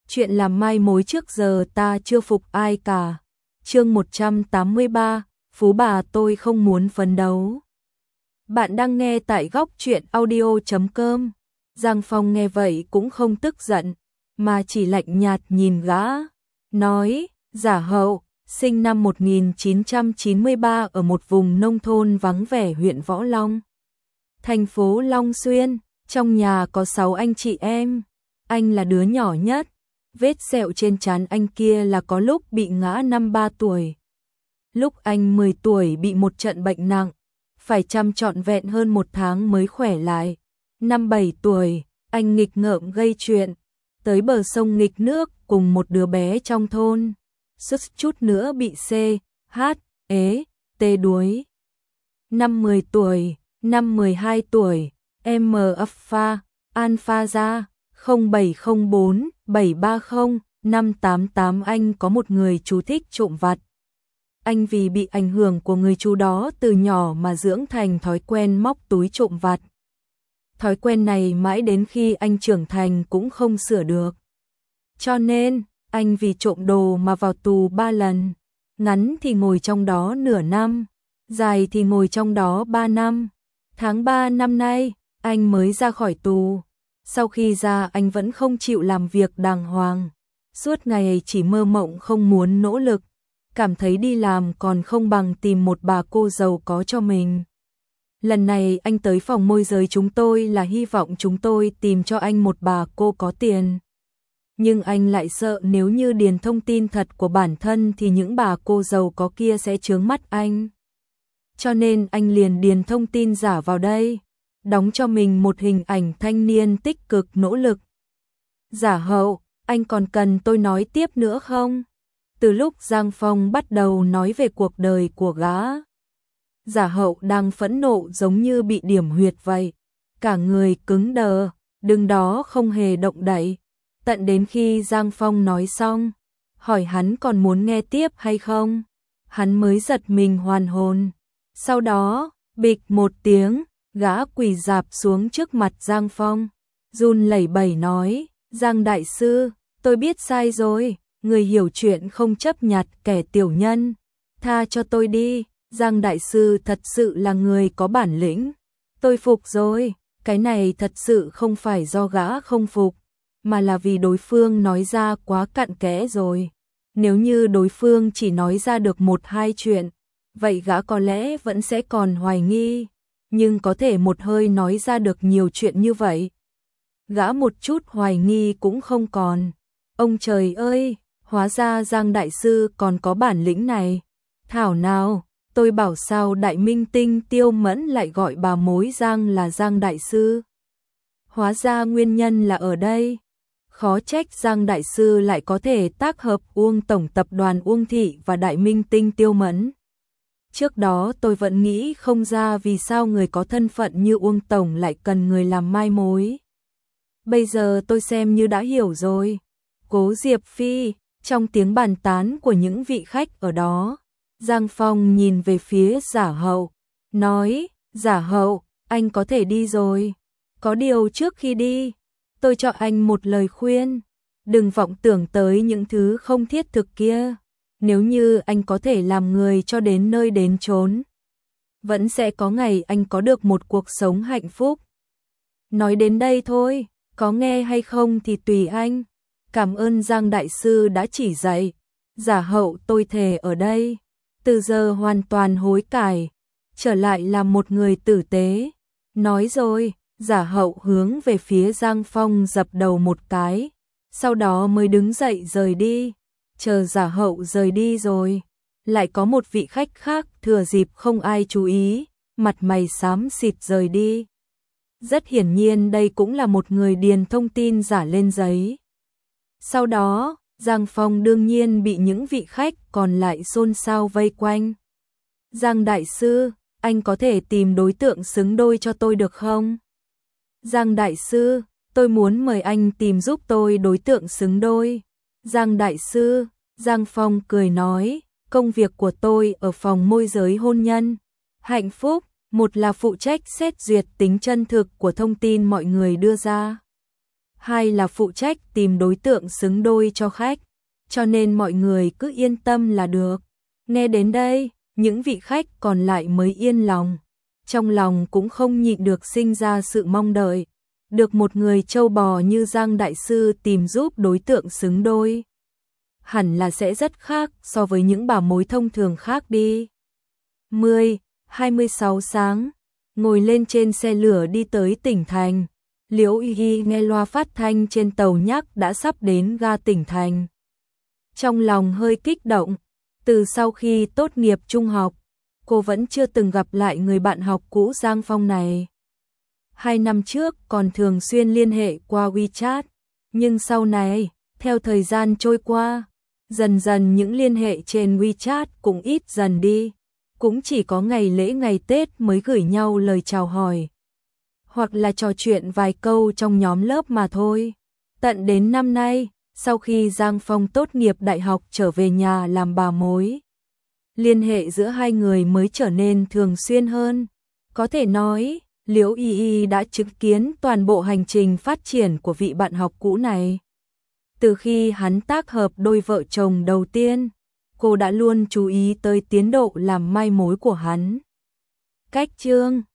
Chuyện làm mai mối trước giờ ta chưa phục ai cả. Chương 183, Phú bà tôi không muốn phấn đấu. Bạn đang nghe tại góc truyện audio.com. Giang Phong nghe vậy cũng không tức giận, mà chỉ lạnh nhạt nhìn gã, nói, Giả Hậu, sinh năm 1993 ở một vùng nông thôn vắng vẻ huyện Võ Long, thành phố Long Xuyên, trong nhà có 6 anh chị em, anh là đứa nhỏ nhất. Vết sẹo trên trán anh kia là có lúc bị ngã năm 3 tuổi. Lúc anh 10 tuổi bị một trận bệnh nặng, phải chăm trọn vẹn hơn 1 tháng mới khỏe lại. Năm 7 tuổi, anh nghịch ngợm gây chuyện, tới bờ sông nghịch nước cùng một đứa bé trong thôn, suýt chút nữa bị C.H.E.T đuối. Năm 10 tuổi, năm 12 tuổi, em Alpha ra 0704 730 588 anh có một người chú thích trộm vặt. Anh vì bị ảnh hưởng của người chú đó từ nhỏ mà dưỡng thành thói quen móc túi trộm vặt. Thói quen này mãi đến khi anh trưởng thành cũng không sửa được. Cho nên, anh vì trộm đồ mà vào tù 3 lần, ngắn thì ngồi trong đó nửa năm, dài thì ngồi trong đó 3 năm. Tháng 3 năm nay, anh mới ra khỏi tù. Sau khi ra anh vẫn không chịu làm việc đàng hoàng, suốt ngày chỉ mơ mộng không muốn nỗ lực, cảm thấy đi làm còn không bằng tìm một bà cô giàu có cho mình. Lần này anh tới phòng môi giới chúng tôi là hy vọng chúng tôi tìm cho anh một bà cô có tiền. Nhưng anh lại sợ nếu như điền thông tin thật của bản thân thì những bà cô giàu có kia sẽ chướng mắt anh. Cho nên anh liền điền thông tin giả vào đây, đóng cho mình một hình ảnh thanh niên tích cực nỗ lực. Giả Hậu, anh còn cần tôi nói tiếp nữa không? Từ lúc Giang Phong bắt đầu nói về cuộc đời của gã, Giả Hậu đang phẫn nộ giống như bị điểm huyệt vậy, cả người cứng đờ, đứng đó không hề động đậy, tận đến khi Giang Phong nói xong, hỏi hắn còn muốn nghe tiếp hay không, hắn mới giật mình hoàn hồn. Sau đó, bịch một tiếng, gã quỳ rạp xuống trước mặt Giang Phong, run lẩy bẩy nói, Giang đại sư, tôi biết sai rồi, người hiểu chuyện không chấp nhặt kẻ tiểu nhân, tha cho tôi đi, Giang đại sư thật sự là người có bản lĩnh, tôi phục rồi, cái này thật sự không phải do gã không phục, mà là vì đối phương nói ra quá cặn kẽ rồi, nếu như đối phương chỉ nói ra được 1-2 chuyện, vậy gã có lẽ vẫn sẽ còn hoài nghi. Nhưng có thể một hơi nói ra được nhiều chuyện như vậy, gã một chút hoài nghi cũng không còn. Ông trời ơi, hóa ra Giang đại sư còn có bản lĩnh này. Thảo nào, tôi bảo sao đại minh tinh Tiêu Mẫn lại gọi bà mối Giang là Giang đại sư. Hóa ra nguyên nhân là ở đây. Khó trách Giang đại sư lại có thể tác hợp Uông tổng tập đoàn Uông Thị và đại minh tinh Tiêu Mẫn. Trước đó tôi vẫn nghĩ không ra vì sao người có thân phận như Uông tổng lại cần người làm mai mối. Bây giờ tôi xem như đã hiểu rồi. Cố Diệp Phi, trong tiếng bàn tán của những vị khách ở đó, Giang Phong nhìn về phía Giả Hậu, nói, Giả Hậu, anh có thể đi rồi. Có điều trước khi đi, tôi cho anh một lời khuyên, đừng vọng tưởng tới những thứ không thiết thực kia. Nếu như anh có thể làm người cho đến nơi đến chốn, vẫn sẽ có ngày anh có được một cuộc sống hạnh phúc. Nói đến đây thôi, có nghe hay không thì tùy anh. Cảm ơn Giang đại sư đã chỉ dạy. Giả Hậu tôi thề ở đây, từ giờ hoàn toàn hối cải, trở lại làm một người tử tế. Nói rồi, Giả Hậu hướng về phía Giang Phong dập đầu một cái, sau đó mới đứng dậy rời đi. Chờ Giả Hậu rời đi rồi, lại có một vị khách khác thừa dịp không ai chú ý, mặt mày xám xịt rời đi. Rất hiển nhiên đây cũng là một người điền thông tin giả lên giấy. Sau đó, Giang Phong đương nhiên bị những vị khách còn lại xôn xao vây quanh. Giang đại sư, anh có thể tìm đối tượng xứng đôi cho tôi được không? Giang đại sư, tôi muốn mời anh tìm giúp tôi đối tượng xứng đôi. Giang đại sư, Giang Phong cười nói, công việc của tôi ở phòng môi giới hôn nhân, hạnh phúc, một là phụ trách xét duyệt tính chân thực của thông tin mọi người đưa ra. hai là phụ trách tìm đối tượng xứng đôi cho khách, cho nên mọi người cứ yên tâm là được. Nghe đến đây, những vị khách còn lại mới yên lòng, trong lòng cũng không nhịn được sinh ra sự mong đợi, được một người trâu bò như Giang đại sư tìm giúp đối tượng xứng đôi. Hẳn là sẽ rất khác so với những bảo mối thông thường khác đi. 26 sáng, ngồi lên trên xe lửa đi tới tỉnh thành. Liễu Y Y nghe loa phát thanh trên tàu nhắc đã sắp đến ga tỉnh thành. Trong lòng hơi kích động, từ sau khi tốt nghiệp trung học, cô vẫn chưa từng gặp lại người bạn học cũ Giang Phong này. 2 năm trước còn thường xuyên liên hệ qua WeChat, nhưng sau này, theo thời gian trôi qua, dần dần những liên hệ trên WeChat cũng ít dần đi, cũng chỉ có ngày lễ ngày Tết mới gửi nhau lời chào hỏi, hoặc là trò chuyện vài câu trong nhóm lớp mà thôi. Tận đến năm nay, sau khi Giang Phong tốt nghiệp đại học trở về nhà làm bà mối, liên hệ giữa hai người mới trở nên thường xuyên hơn. Có thể nói, Liễu Y Y đã chứng kiến toàn bộ hành trình phát triển của vị bạn học cũ này. Từ khi hắn tác hợp đôi vợ chồng đầu tiên, cô đã luôn chú ý tới tiến độ làm mai mối của hắn. Cách chương